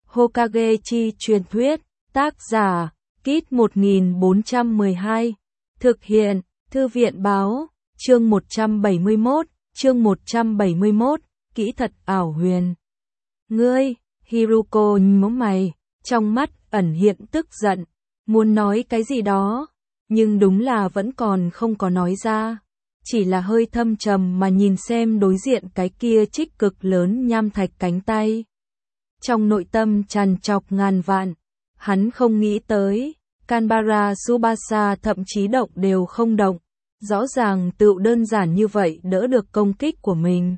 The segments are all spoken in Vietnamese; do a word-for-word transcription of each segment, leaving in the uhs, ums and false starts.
Hokage chi truyền thuyết, tác giả, Kit một nghìn bốn trăm mười hai, thực hiện, Thư viện báo, chương một trăm bảy mươi mốt, chương một trăm bảy mươi mốt, kỹ thuật ảo huyền. Ngươi, Hiruko nhíu mày, trong mắt ẩn hiện tức giận, muốn nói cái gì đó, nhưng đúng là vẫn còn không có nói ra, chỉ là hơi thâm trầm mà nhìn xem đối diện cái kia trích cực lớn nham thạch cánh tay. Trong nội tâm tràn trọc ngàn vạn, hắn không nghĩ tới, Kanbara Tsubasa thậm chí động đều không động, rõ ràng tự đơn giản như vậy đỡ được công kích của mình.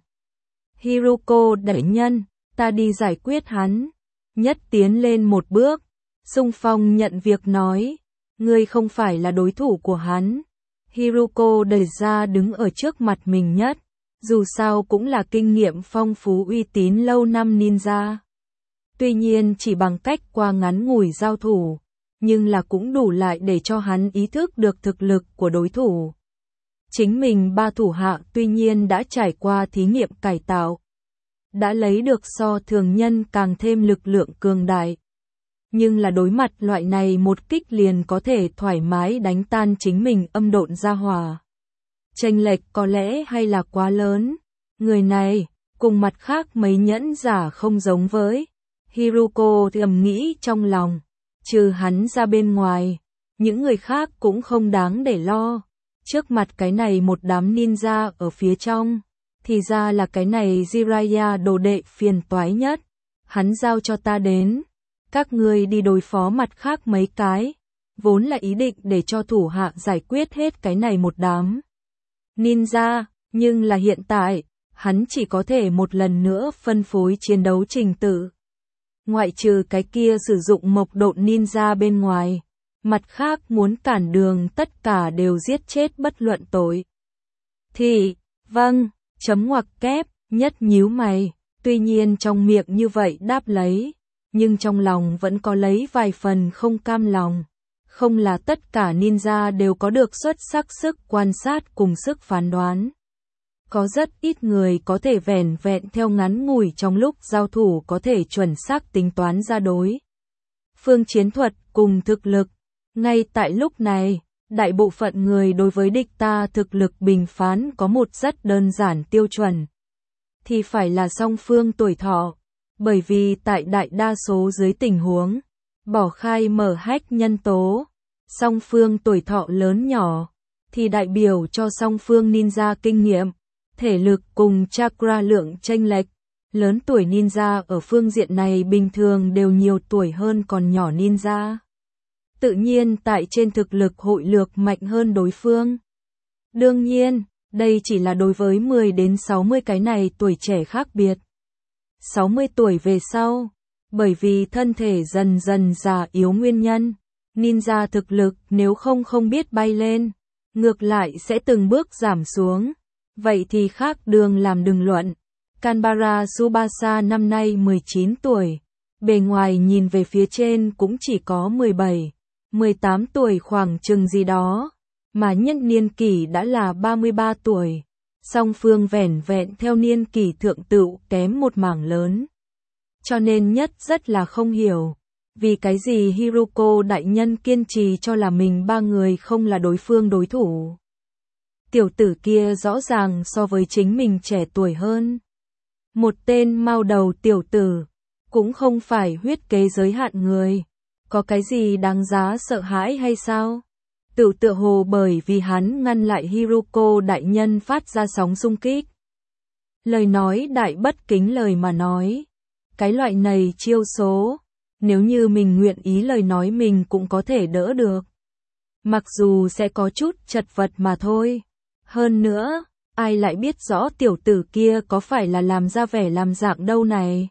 Hiruko đại nhân, ta đi giải quyết hắn. Nhất tiến lên một bước, xung phong nhận việc nói, ngươi không phải là đối thủ của hắn. Hiruko đẩy ra đứng ở trước mặt mình nhất, dù sao cũng là kinh nghiệm phong phú uy tín lâu năm ninja. Tuy nhiên chỉ bằng cách qua ngắn ngủi giao thủ, nhưng là cũng đủ lại để cho hắn ý thức được thực lực của đối thủ. Chính mình ba thủ hạ tuy nhiên đã trải qua thí nghiệm cải tạo, đã lấy được so thường nhân càng thêm lực lượng cường đại. Nhưng là đối mặt loại này một kích liền có thể thoải mái đánh tan chính mình âm độn gia hỏa. Chênh lệch có lẽ hay là quá lớn. Người này, cùng mặt khác mấy nhẫn giả không giống với. Hiruko thầm nghĩ trong lòng, trừ hắn ra bên ngoài, những người khác cũng không đáng để lo. Trước mặt cái này một đám ninja ở phía trong, thì ra là cái này Jiraiya đồ đệ phiền toái nhất. Hắn giao cho ta đến, các ngươi đi đối phó mặt khác mấy cái, vốn là ý định để cho thủ hạ giải quyết hết cái này một đám ninja, nhưng là hiện tại, hắn chỉ có thể một lần nữa phân phối chiến đấu trình tự. Ngoại trừ cái kia sử dụng mộc độn ninja bên ngoài, mặt khác muốn cản đường tất cả đều giết chết bất luận tội. Thì, vâng, chấm ngoặc kép, nhất nhíu mày, tuy nhiên trong miệng như vậy đáp lấy, nhưng trong lòng vẫn có lấy vài phần không cam lòng. Không là tất cả ninja đều có được xuất sắc sức quan sát cùng sức phán đoán. Có rất ít người có thể vẻn vẹn theo ngắn ngủi trong lúc giao thủ có thể chuẩn xác tính toán ra đối phương chiến thuật cùng thực lực. Ngay tại lúc này, đại bộ phận người đối với địch ta thực lực bình phán có một rất đơn giản tiêu chuẩn. Thì phải là song phương tuổi thọ. Bởi vì tại đại đa số dưới tình huống, bỏ khai mở hách nhân tố, song phương tuổi thọ lớn nhỏ, thì đại biểu cho song phương ninja kinh nghiệm, thể lực cùng chakra lượng chênh lệch. Lớn tuổi ninja ở phương diện này bình thường đều nhiều tuổi hơn còn nhỏ ninja. Tự nhiên tại trên thực lực hội lược mạnh hơn đối phương. Đương nhiên, đây chỉ là đối với mười đến sáu mươi cái này tuổi trẻ khác biệt. sáu mươi tuổi về sau, bởi vì thân thể dần dần già yếu nguyên nhân, ninja thực lực nếu không không biết bay lên, ngược lại sẽ từng bước giảm xuống. Vậy thì khác đường làm đừng luận. Kanbara Tsubasa năm nay mười chín tuổi, bề ngoài nhìn về phía trên cũng chỉ có mười bảy, mười tám tuổi khoảng chừng gì đó, mà nhân niên kỷ đã là ba mươi ba tuổi. Song phương vẻn vẹn theo niên kỷ thượng tựu kém một mảng lớn. Cho nên nhất rất là không hiểu, vì cái gì Hiruko đại nhân kiên trì cho là mình ba người không là đối phương đối thủ. Tiểu tử kia rõ ràng so với chính mình trẻ tuổi hơn. Một tên mao đầu tiểu tử, cũng không phải huyết kế giới hạn người. Có cái gì đáng giá sợ hãi hay sao? Tự tựa hồ bởi vì hắn ngăn lại Hiruko đại nhân phát ra sóng xung kích. Lời nói đại bất kính lời mà nói. Cái loại này chiêu số, nếu như mình nguyện ý lời nói mình cũng có thể đỡ được. Mặc dù sẽ có chút chật vật mà thôi. Hơn nữa, ai lại biết rõ tiểu tử kia có phải là làm ra vẻ làm dạng đâu này.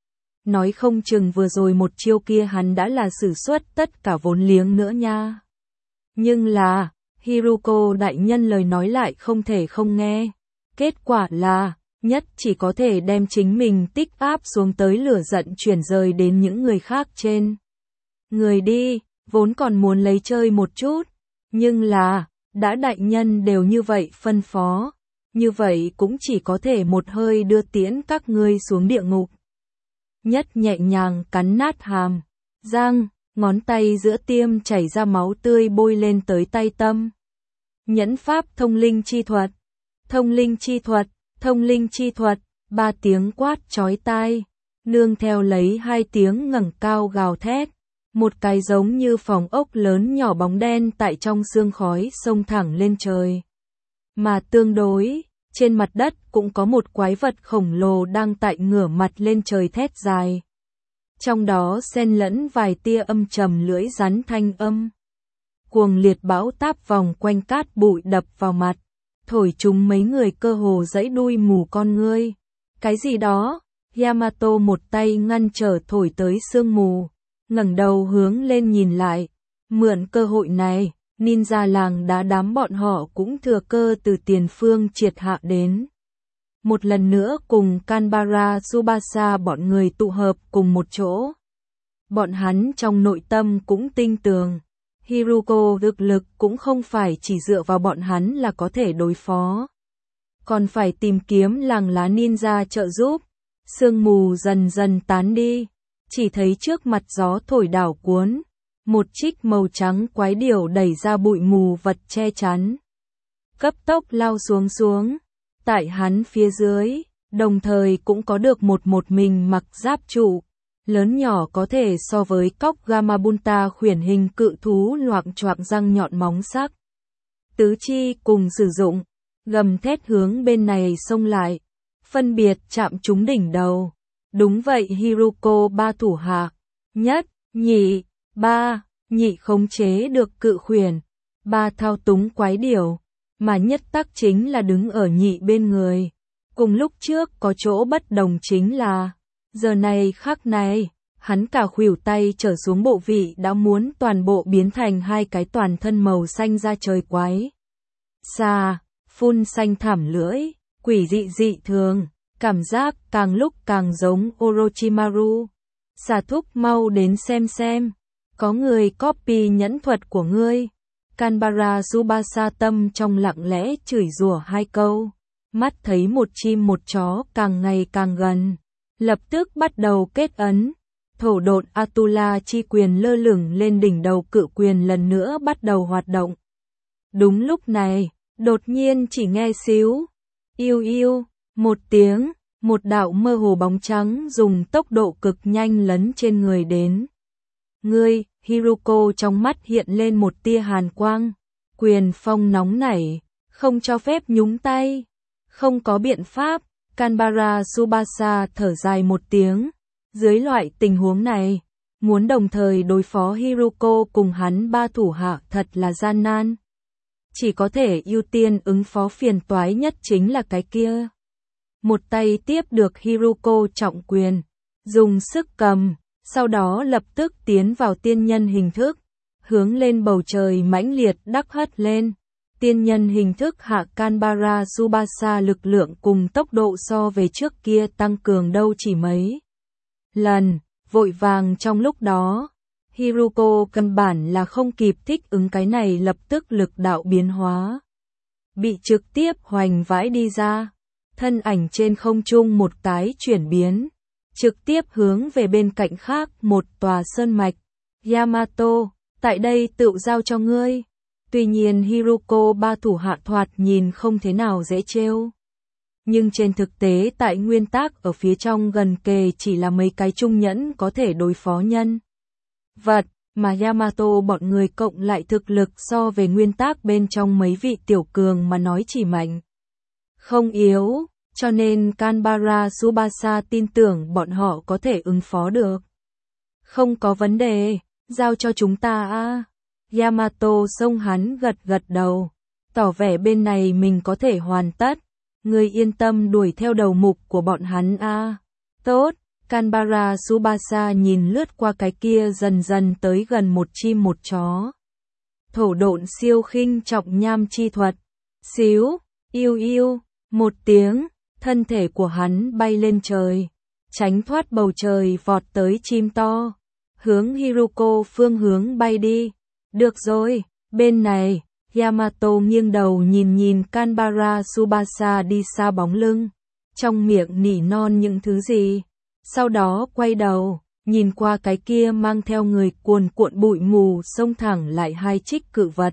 Nói không chừng vừa rồi một chiêu kia hắn đã là sử xuất tất cả vốn liếng nữa nha. Nhưng là, Hiruko đại nhân lời nói lại không thể không nghe. Kết quả là, nhất chỉ có thể đem chính mình tích áp xuống tới lửa giận chuyển rời đến những người khác trên. Người đi, vốn còn muốn lấy chơi một chút. Nhưng là, đã đại nhân đều như vậy phân phó. Như vậy cũng chỉ có thể một hơi đưa tiễn các ngươi xuống địa ngục. nhất nhẹ nhàng cắn nát hàm răng, ngón tay giữa tiêm chảy ra máu tươi bôi lên tới tay Tâm. Nhẫn pháp thông linh chi thuật, thông linh chi thuật, thông linh chi thuật, ba tiếng quát chói tai, nương theo lấy hai tiếng ngẩng cao gào thét. Một cái giống như phòng ốc lớn nhỏ bóng đen tại trong sương khói xông thẳng lên trời. Mà tương đối, trên mặt đất cũng có một quái vật khổng lồ đang tại ngửa mặt lên trời thét dài. Trong đó xen lẫn vài tia âm trầm lưỡi rắn thanh âm. Cuồng liệt bão táp vòng quanh cát bụi đập vào mặt, thổi chúng mấy người cơ hồ dãy đuôi mù con ngươi. Cái gì đó? Yamato một tay ngăn trở thổi tới sương mù, ngẩng đầu hướng lên nhìn lại. Mượn cơ hội này, ninja làng đá đám bọn họ cũng thừa cơ từ tiền phương triệt hạ đến. Một lần nữa cùng Kanbara Tsubasa bọn người tụ hợp cùng một chỗ. Bọn hắn trong nội tâm cũng tinh tường. Hiruko thực lực cũng không phải chỉ dựa vào bọn hắn là có thể đối phó. Còn phải tìm kiếm làng lá ninja trợ giúp. Sương mù dần dần tán đi. Chỉ thấy trước mặt gió thổi đảo cuốn. Một trích màu trắng quái điểu đẩy ra bụi mù vật che chắn. Cấp tốc lao xuống xuống. Tại hắn phía dưới, đồng thời cũng có được một một mình mặc giáp trụ. Lớn nhỏ có thể so với cóc Gamabunta khuyển hình cự thú loạng choạng răng nhọn móng sắc. Tứ chi cùng sử dụng, gầm thét hướng bên này xông lại, phân biệt chạm trúng đỉnh đầu. Đúng vậy Hiruko ba thủ hạ, nhất, nhị, ba, nhị khống chế được cự khuyển, ba thao túng quái điểu, mà nhất tắc chính là đứng ở nhị bên người. Cùng lúc trước có chỗ bất đồng chính là, giờ này khắc này, hắn cả khuỷu tay trở xuống bộ vị đã muốn toàn bộ biến thành hai cái toàn thân màu xanh da trời quái. Xà, phun xanh thảm lưỡi, quỷ dị dị thường, cảm giác càng lúc càng giống Orochimaru. Xà thúc mau đến xem xem, có người copy nhẫn thuật của ngươi. Kanbara Tsubasa tâm trong lặng lẽ chửi rủa hai câu, mắt thấy một chim một chó càng ngày càng gần, lập tức bắt đầu kết ấn. Thổ độn Atula chi quyền lơ lửng lên đỉnh đầu cự quyền lần nữa bắt đầu hoạt động. Đúng lúc này, đột nhiên chỉ nghe xíu, yêu yêu, một tiếng, một đạo mơ hồ bóng trắng dùng tốc độ cực nhanh lấn trên người đến. Ngươi, Hiruko trong mắt hiện lên một tia hàn quang, quyền phong nóng nảy, không cho phép nhúng tay. Không có biện pháp, Kanbara Tsubasa thở dài một tiếng. Dưới loại tình huống này, muốn đồng thời đối phó Hiruko cùng hắn ba thủ hạ thật là gian nan. Chỉ có thể ưu tiên ứng phó phiền toái nhất chính là cái kia. Một tay tiếp được Hiruko trọng quyền, dùng sức cầm, sau đó lập tức tiến vào tiên nhân hình thức, hướng lên bầu trời mãnh liệt đắc hất lên. Tiên nhân hình thức hạ Kanbara Tsubasa lực lượng cùng tốc độ so về trước kia tăng cường đâu chỉ mấy lần, vội vàng trong lúc đó. Hiruko căn bản là không kịp thích ứng cái này lập tức lực đạo biến hóa. Bị trực tiếp hoành vãi đi ra, thân ảnh trên không trung một cái chuyển biến, trực tiếp hướng về bên cạnh khác một tòa sơn mạch. Yamato, tại đây tự giao cho ngươi. Tuy nhiên Hiruko ba thủ hạ thoạt nhìn không thế nào dễ trêu. Nhưng trên thực tế tại nguyên tắc ở phía trong gần kề chỉ là mấy cái trung nhẫn có thể đối phó nhân vật, mà Yamato bọn người cộng lại thực lực so về nguyên tắc bên trong mấy vị tiểu cường mà nói chỉ mạnh, không yếu, cho nên Kanbara Tsubasa tin tưởng bọn họ có thể ứng phó được. Không có vấn đề, giao cho chúng ta a. Yamato xông hắn gật gật đầu, tỏ vẻ bên này mình có thể hoàn tất. Ngươi yên tâm đuổi theo đầu mục của bọn hắn a. Tốt, Kanbara Tsubasa nhìn lướt qua cái kia dần dần tới gần một chim một chó. Thổ độn siêu khinh trọng nham chi thuật. Xíu, yêu yêu, một tiếng, thân thể của hắn bay lên trời, tránh thoát bầu trời vọt tới chim to, hướng Hiruko phương hướng bay đi. Được rồi, bên này. Yamato nghiêng đầu nhìn nhìn Kanbara Tsubasa đi xa bóng lưng, trong miệng nỉ non những thứ gì. Sau đó quay đầu, nhìn qua cái kia mang theo người cuồn cuộn bụi mù xông thẳng lại hai trích cự vật.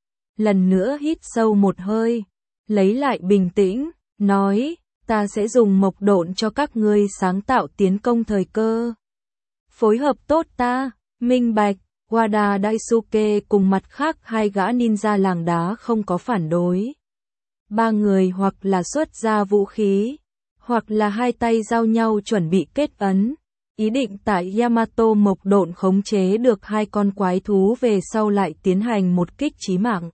Lần nữa hít sâu một hơi, lấy lại bình tĩnh, nói, ta sẽ dùng mộc độn cho các ngươi sáng tạo tiến công thời cơ. Phối hợp tốt ta, minh bạch. Wada Daisuke cùng mặt khác hai gã ninja làng đá không có phản đối. Ba người hoặc là xuất ra vũ khí, hoặc là hai tay giao nhau chuẩn bị kết ấn, ý định tại Yamato mộc độn khống chế được hai con quái thú về sau lại tiến hành một kích chí mạng.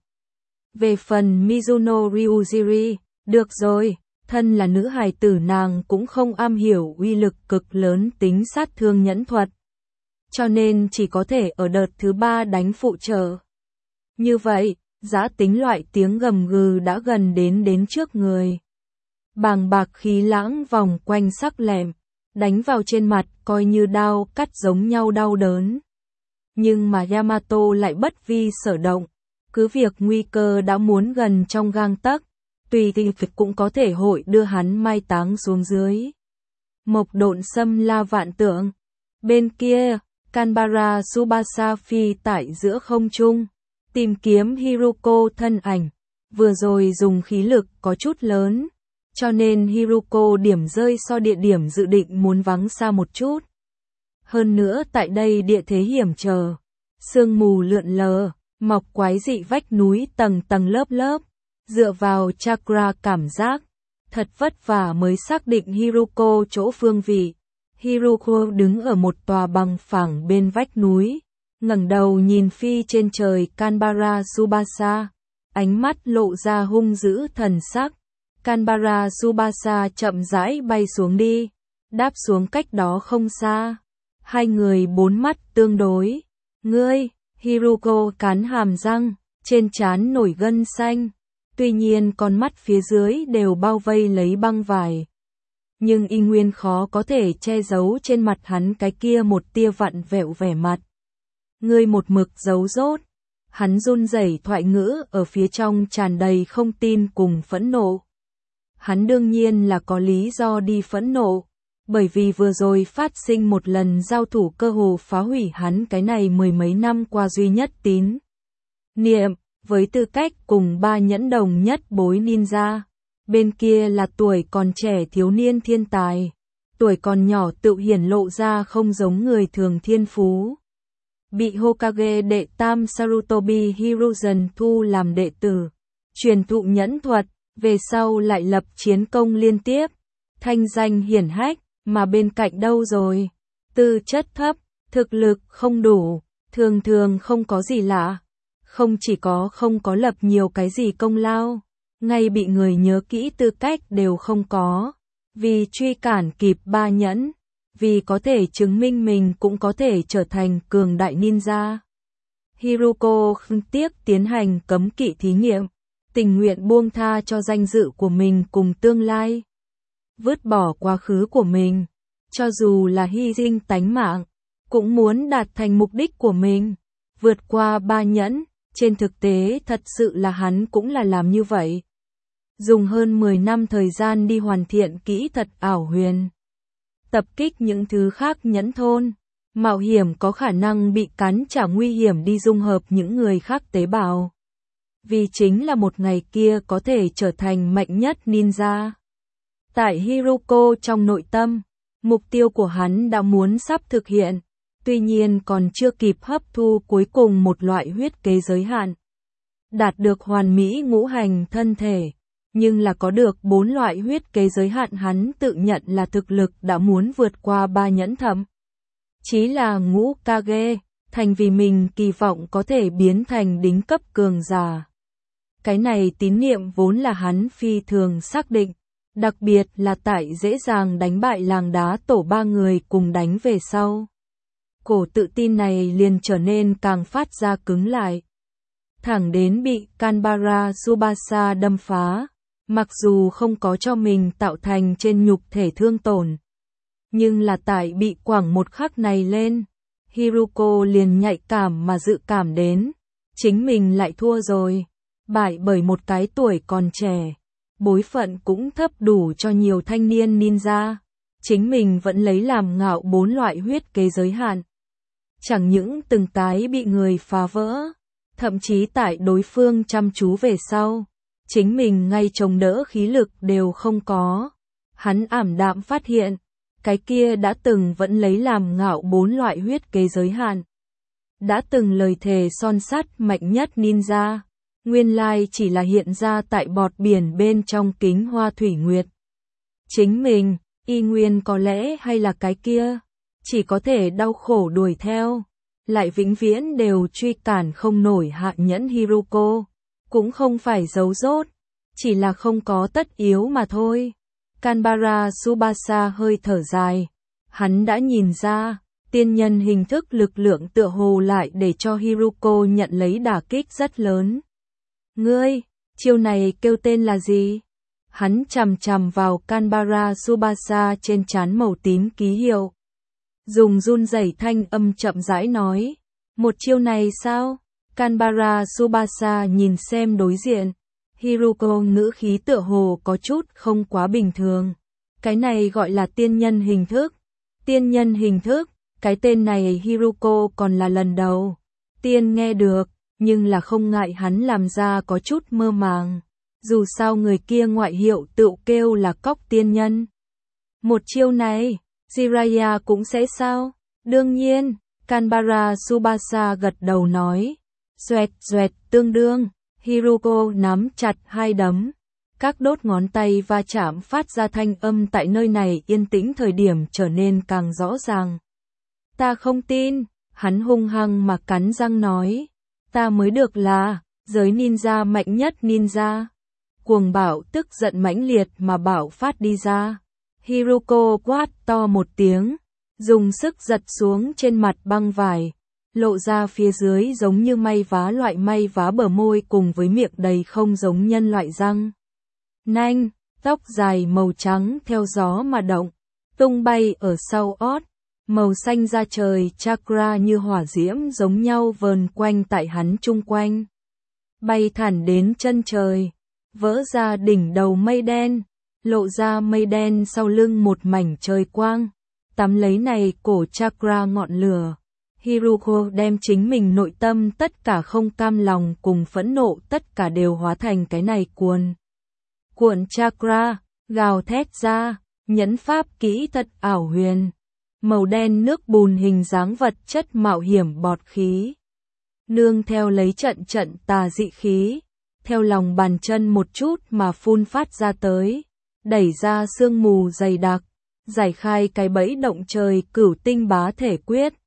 Về phần Mizuno Ryujiri, được rồi, thân là nữ hài tử nàng cũng không am hiểu uy lực cực lớn tính sát thương nhẫn thuật. Cho nên chỉ có thể ở đợt thứ ba đánh phụ trợ. Như vậy, giã tính loại tiếng gầm gừ đã gần đến đến trước người. Bàng bạc khí lãng vòng quanh sắc lẹm, đánh vào trên mặt coi như đao cắt giống nhau đau đớn. Nhưng mà Yamato lại bất vi sở động, cứ việc nguy cơ đã muốn gần trong gang tấc, tùy tình việc cũng có thể hội đưa hắn mai táng xuống dưới. Mộc độn xâm la vạn tượng. Bên kia, Kanbara Tsubasa phi tại giữa không trung, tìm kiếm Hiruko thân ảnh, vừa rồi dùng khí lực có chút lớn, cho nên Hiruko điểm rơi so địa điểm dự định muốn vắng xa một chút. Hơn nữa tại đây địa thế hiểm trở, sương mù lượn lờ, mọc quái dị vách núi tầng tầng lớp lớp, dựa vào chakra cảm giác, thật vất vả mới xác định Hiruko chỗ phương vị. Hiruko đứng ở một tòa bằng phẳng bên vách núi, ngẩng đầu nhìn phi trên trời Kanbara Tsubasa, ánh mắt lộ ra hung dữ thần sắc. Kanbara Tsubasa chậm rãi bay xuống đi, đáp xuống cách đó không xa. Hai người bốn mắt tương đối. Ngươi, Hiruko cắn hàm răng, trên trán nổi gân xanh, tuy nhiên con mắt phía dưới đều bao vây lấy băng vải. Nhưng y nguyên khó có thể che giấu trên mặt hắn cái kia một tia vặn vẹo vẻ mặt. Ngươi một mực giấu rốt. Hắn run rẩy thoại ngữ ở phía trong tràn đầy không tin cùng phẫn nộ. Hắn đương nhiên là có lý do đi phẫn nộ, bởi vì vừa rồi phát sinh một lần giao thủ cơ hồ phá hủy hắn cái này mười mấy năm qua duy nhất tín niệm, với tư cách cùng ba nhẫn đồng nhất bối ninja. Bên kia là tuổi còn trẻ thiếu niên thiên tài, tuổi còn nhỏ tự hiển lộ ra không giống người thường thiên phú. Bị Hokage đệ tam Sarutobi Hiruzen thu làm đệ tử, truyền thụ nhẫn thuật, về sau lại lập chiến công liên tiếp, thanh danh hiển hách, mà bên cạnh đâu rồi? Tư chất thấp, thực lực không đủ, thường thường không có gì lạ, không chỉ có không có lập nhiều cái gì công lao, ngay bị người nhớ kỹ tư cách đều không có, vì truy cản kịp ba nhẫn, vì có thể chứng minh mình cũng có thể trở thành cường đại ninja. Hiruko không tiếc tiến hành cấm kỵ thí nghiệm, tình nguyện buông tha cho danh dự của mình cùng tương lai, vứt bỏ quá khứ của mình, cho dù là hy sinh tánh mạng, cũng muốn đạt thành mục đích của mình, vượt qua ba nhẫn. Trên thực tế thật sự là hắn cũng là làm như vậy. Dùng hơn mười năm thời gian đi hoàn thiện kỹ thuật ảo huyền. Tập kích những thứ khác nhẫn thôn. Mạo hiểm có khả năng bị cắn trả nguy hiểm đi dung hợp những người khác tế bào. Vì chính là một ngày kia có thể trở thành mạnh nhất ninja. Tại Hiruko trong nội tâm, mục tiêu của hắn đã muốn sắp thực hiện. Tuy nhiên còn chưa kịp hấp thu cuối cùng một loại huyết kế giới hạn. Đạt được hoàn mỹ ngũ hành thân thể, nhưng là có được bốn loại huyết kế giới hạn hắn tự nhận là thực lực đã muốn vượt qua ba nhẫn thậm. Chí là ngũ Kage, thành vì mình kỳ vọng có thể biến thành đỉnh cấp cường giả. Cái này tín niệm vốn là hắn phi thường xác định, đặc biệt là tại dễ dàng đánh bại làng đá tổ ba người cùng đánh về sau. Cổ tự tin này liền trở nên càng phát ra cứng lại. Thẳng đến bị Kanbara Tsubasa đâm phá, mặc dù không có cho mình tạo thành trên nhục thể thương tổn. Nhưng là tại bị quẳng một khắc này lên, Hiruko liền nhạy cảm mà dự cảm đến, chính mình lại thua rồi, bại bởi một cái tuổi còn trẻ, bối phận cũng thấp đủ cho nhiều thanh niên ninja. chính mình vẫn lấy làm ngạo bốn loại huyết kế giới hạn. Chẳng những từng cái bị người phá vỡ, thậm chí tại đối phương chăm chú về sau, chính mình ngay chống đỡ khí lực đều không có. Hắn ảm đạm phát hiện, cái kia đã từng vẫn lấy làm ngạo bốn loại huyết kế giới hạn. Đã từng lời thề son sắt mạnh nhất ninja, nguyên lai chỉ là hiện ra tại bọt biển bên trong kính hoa thủy nguyệt. Chính mình, y nguyên có lẽ hay là cái kia, chỉ có thể đau khổ đuổi theo, lại vĩnh viễn đều truy cản không nổi hạ nhẫn Hiruko, cũng không phải giấu dốt, chỉ là không có tất yếu mà thôi. Kanbara Tsubasa hơi thở dài, hắn đã nhìn ra, tiên nhân hình thức lực lượng tựa hồ lại để cho Hiruko nhận lấy đả kích rất lớn. Ngươi, chiêu này kêu tên là gì? Hắn chằm chằm vào Kanbara Tsubasa trên trán màu tím ký hiệu. Dùng run rẩy thanh âm chậm rãi nói, một chiêu này sao? Kanbara Tsubasa nhìn xem đối diện. Hiruko ngữ khí tựa hồ có chút không quá bình thường. Cái này gọi là tiên nhân hình thức. Tiên nhân hình thức, cái tên này Hiruko còn là lần đầu. Tiên nghe được, nhưng là không ngại hắn làm ra có chút mơ màng. Dù sao người kia ngoại hiệu tự kêu là cóc tiên nhân. Một chiêu này, Jiraiya cũng sẽ sao? Đương nhiên, Kanbara Tsubasa gật đầu nói. Xoẹt xoẹt tương đương. Hiruko nắm chặt hai đấm, các đốt ngón tay va chạm phát ra thanh âm tại nơi này yên tĩnh thời điểm trở nên càng rõ ràng. Ta không tin, hắn hung hăng mà cắn răng nói, ta mới được là giới ninja mạnh nhất ninja. Cuồng bạo tức giận mãnh liệt mà bạo phát đi ra. Hiruko quát to một tiếng, dùng sức giật xuống trên mặt băng vải. Lộ ra phía dưới giống như may vá loại may vá bờ môi cùng với miệng đầy không giống nhân loại răng. Nanh, tóc dài màu trắng theo gió mà động, tung bay ở sau ót, màu xanh da trời chakra như hỏa diễm giống nhau vờn quanh tại hắn chung quanh. Bay thẳng đến chân trời, vỡ ra đỉnh đầu mây đen, lộ ra mây đen sau lưng một mảnh trời quang, tắm lấy này cổ chakra ngọn lửa. Hiruko đem chính mình nội tâm tất cả không cam lòng cùng phẫn nộ tất cả đều hóa thành cái này cuồn. Cuộn chakra, gào thét ra, nhẫn pháp kỹ thật ảo huyền. Màu đen nước bùn hình dáng vật chất mạo hiểm bọt khí. Nương theo lấy trận trận tà dị khí, theo lòng bàn chân một chút mà phun phát ra tới, đẩy ra sương mù dày đặc, giải khai cái bẫy động trời cửu tinh bá thể quyết.